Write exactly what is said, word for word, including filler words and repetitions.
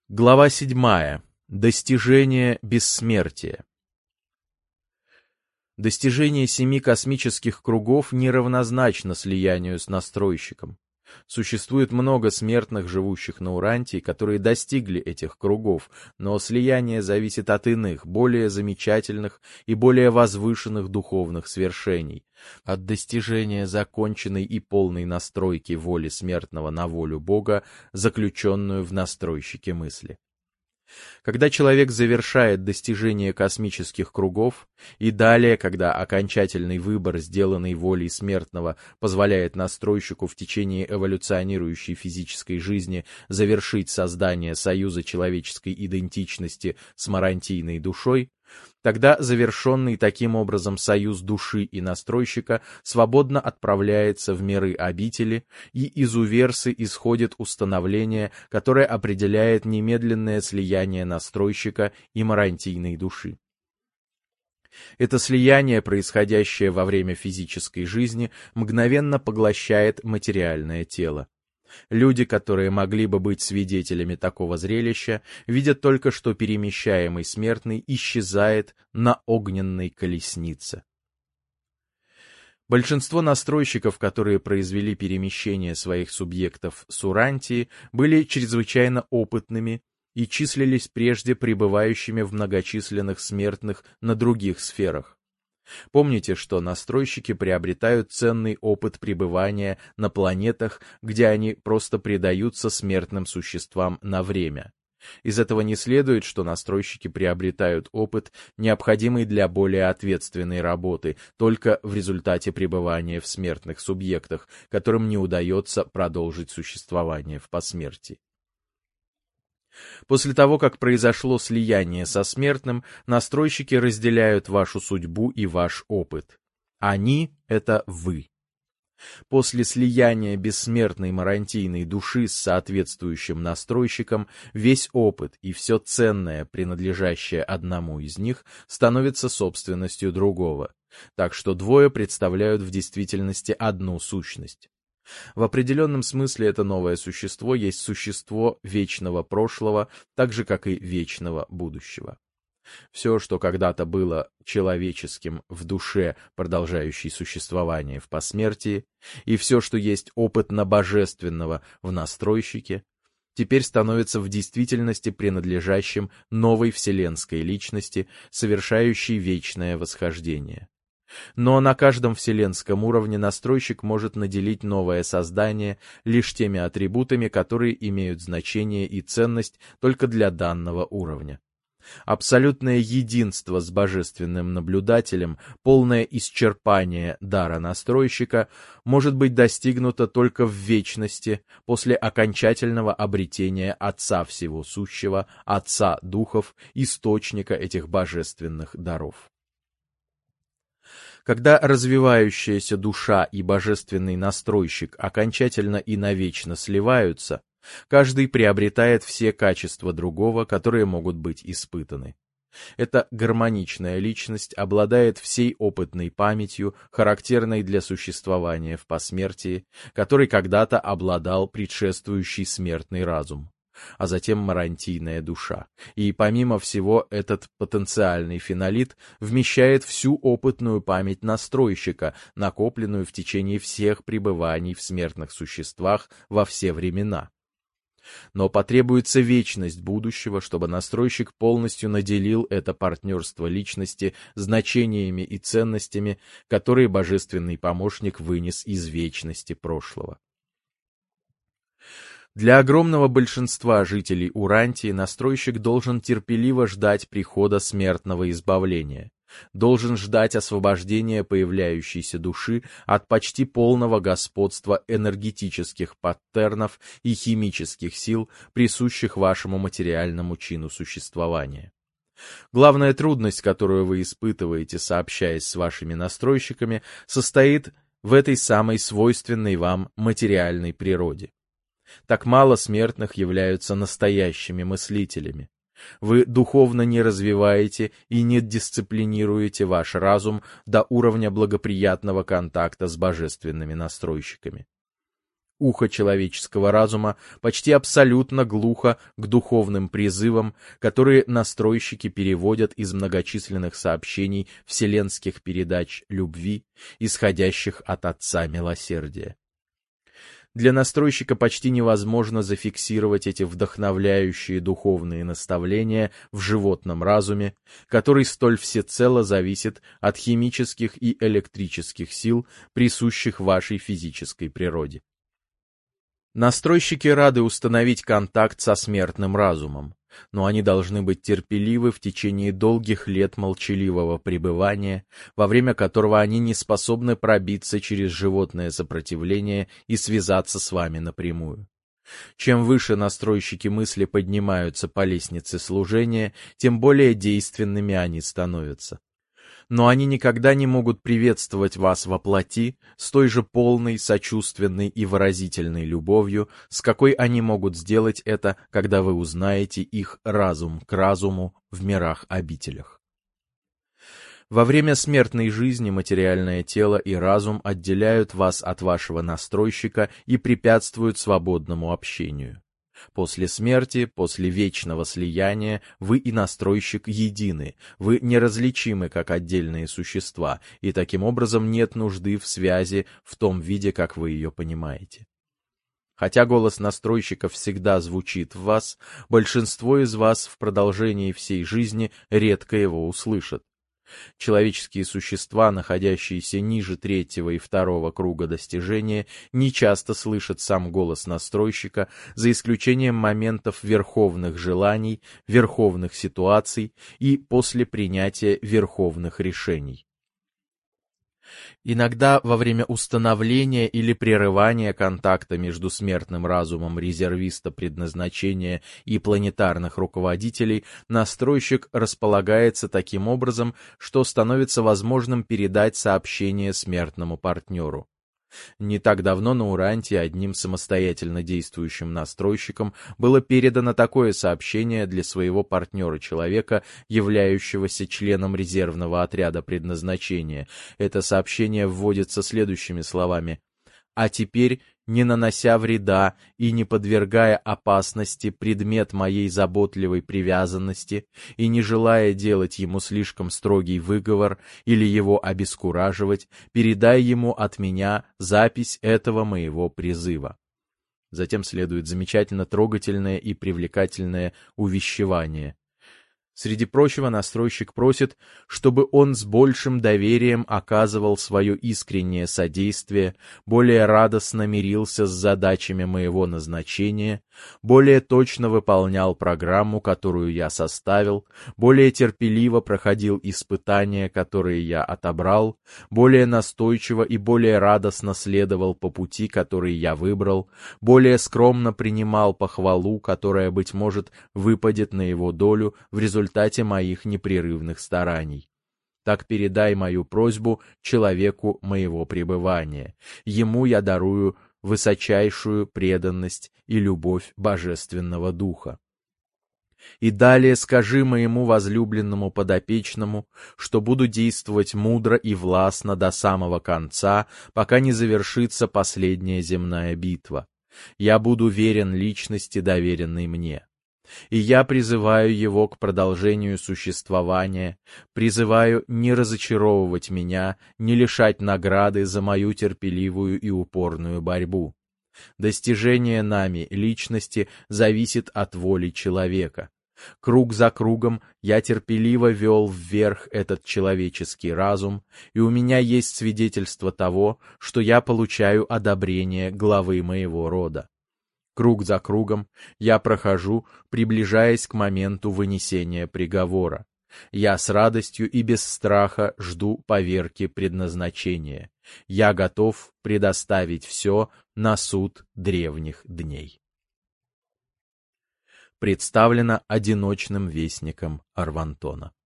Глава седьмая. Достижение бессмертия. Достижение семи космических кругов неравнозначно слиянию с настройщиком. Существует много смертных, живущих на Урантии, которые достигли этих кругов, но слияние зависит от иных, более замечательных и более возвышенных духовных свершений, от достижения законченной и полной настройки воли смертного на волю Бога, заключенную в настройщике мысли. Когда человек завершает достижение космических кругов, и далее, когда окончательный выбор, сделанный волей смертного, позволяет настройщику в течение эволюционирующей физической жизни завершить создание союза человеческой идентичности с марантийной душой, тогда завершенный таким образом союз души и настройщика свободно отправляется в миры обители, и из уверсы исходит установление, которое определяет немедленное слияние настройщика и марантийной души. Это слияние, происходящее во время физической жизни, мгновенно поглощает материальное тело. Люди, которые могли бы быть свидетелями такого зрелища, видят только, что перемещаемый смертный исчезает на огненной колеснице. Большинство настройщиков, которые произвели перемещение своих субъектов с Урантии, были чрезвычайно опытными и числились прежде пребывающими в многочисленных смертных на других сферах. Помните, что настройщики приобретают ценный опыт пребывания на планетах, где они просто предаются смертным существам на время. Из этого не следует, что настройщики приобретают опыт, необходимый для более ответственной работы, только в результате пребывания в смертных субъектах, которым не удается продолжить существование в посмертии. После того, как произошло слияние со смертным, настройщики разделяют вашу судьбу и ваш опыт. Они — это вы. После слияния бессмертной марантийной души с соответствующим настройщиком, весь опыт и все ценное, принадлежащее одному из них, становится собственностью другого, так что двое представляют в действительности одну сущность. В определенном смысле это новое существо есть существо вечного прошлого, так же, как и вечного будущего. Все, что когда-то было человеческим в душе, продолжающей существование в посмертии, и все, что есть опытно-божественного в настройщике, теперь становится в действительности принадлежащим новой вселенской личности, совершающей вечное восхождение. Но на каждом вселенском уровне настройщик может наделить новое создание лишь теми атрибутами, которые имеют значение и ценность только для данного уровня. Абсолютное единство с божественным наблюдателем, полное исчерпание дара настройщика может быть достигнуто только в вечности, после окончательного обретения Отца Всего Сущего, Отца Духов, источника этих божественных даров. Когда развивающаяся душа и божественный настройщик окончательно и навечно сливаются, каждый приобретает все качества другого, которые могут быть испытаны. Эта гармоничная личность обладает всей опытной памятью, характерной для существования в посмертии, которой когда-то обладал предшествующий смертный разум, а затем марантийная душа. И помимо всего, этот потенциальный фенолит вмещает всю опытную память настройщика, накопленную в течение всех пребываний в смертных существах во все времена. Но потребуется вечность будущего, чтобы настройщик полностью наделил это партнерство личности значениями и ценностями, которые божественный помощник вынес из вечности прошлого. Для огромного большинства жителей Урантии настройщик должен терпеливо ждать прихода смертного избавления, должен ждать освобождения появляющейся души от почти полного господства энергетических паттернов и химических сил, присущих вашему материальному чину существования. Главная трудность, которую вы испытываете, сообщаясь с вашими настройщиками, состоит в этой самой свойственной вам материальной природе. Так мало смертных являются настоящими мыслителями. Вы духовно не развиваете и не дисциплинируете ваш разум до уровня благоприятного контакта с божественными настройщиками. Ухо человеческого разума почти абсолютно глухо к духовным призывам, которые настройщики переводят из многочисленных сообщений вселенских передач любви, исходящих от Отца Милосердия. Для настройщика почти невозможно зафиксировать эти вдохновляющие духовные наставления в животном разуме, который столь всецело зависит от химических и электрических сил, присущих вашей физической природе. Настройщики рады установить контакт со смертным разумом, но они должны быть терпеливы в течение долгих лет молчаливого пребывания, во время которого они не способны пробиться через животное сопротивление и связаться с вами напрямую. Чем выше настройщики мысли поднимаются по лестнице служения, тем более действенными они становятся. Но они никогда не могут приветствовать вас во плоти с той же полной, сочувственной и выразительной любовью, с какой они могут сделать это, когда вы узнаете их разум к разуму в мирах-обителях. Во время смертной жизни материальное тело и разум отделяют вас от вашего настройщика и препятствуют свободному общению. После смерти, после вечного слияния, вы и настройщик едины, вы неразличимы как отдельные существа, и таким образом нет нужды в связи в том виде, как вы ее понимаете. Хотя голос настройщика всегда звучит в вас, большинство из вас в продолжении всей жизни редко его услышат. Человеческие существа, находящиеся ниже третьего и второго круга достижения, не часто слышат сам голос настройщика, за исключением моментов верховных желаний, верховных ситуаций и после принятия верховных решений. Иногда во время установления или прерывания контакта между смертным разумом резервиста предназначения и планетарных руководителей настройщик располагается таким образом, что становится возможным передать сообщение смертному партнеру. Не так давно на Уранте одним самостоятельно действующим настройщиком было передано такое сообщение для своего партнера-человека, являющегося членом резервного отряда предназначения. Это сообщение вводится следующими словами: «А теперь, не нанося вреда и не подвергая опасности предмет моей заботливой привязанности и не желая делать ему слишком строгий выговор или его обескураживать, передай ему от меня запись этого моего призыва». Затем следует замечательно трогательное и привлекательное увещевание. Среди прочего, настройщик просит, чтобы он с большим доверием оказывал свое искреннее содействие, более радостно мирился с задачами моего назначения, более точно выполнял программу, которую я составил, более терпеливо проходил испытания, которые я отобрал, более настойчиво и более радостно следовал по пути, который я выбрал, более скромно принимал похвалу, которая, быть может, выпадет на его долю в результате в результате моих непрерывных стараний. Так передай мою просьбу человеку моего пребывания. Ему я дарую высочайшую преданность и любовь Божественного Духа. И далее скажи моему возлюбленному подопечному, что буду действовать мудро и властно до самого конца, пока не завершится последняя земная битва. Я буду верен личности, доверенной мне. И я призываю его к продолжению существования, призываю не разочаровывать меня, не лишать награды за мою терпеливую и упорную борьбу. Достижение нами личности зависит от воли человека. Круг за кругом я терпеливо вел вверх этот человеческий разум, и у меня есть свидетельство того, что я получаю одобрение главы моего рода. Круг за кругом я прохожу, приближаясь к моменту вынесения приговора. Я с радостью и без страха жду поверки предназначения. Я готов предоставить все на суд древних дней. Представлено одиночным вестником Арвантона.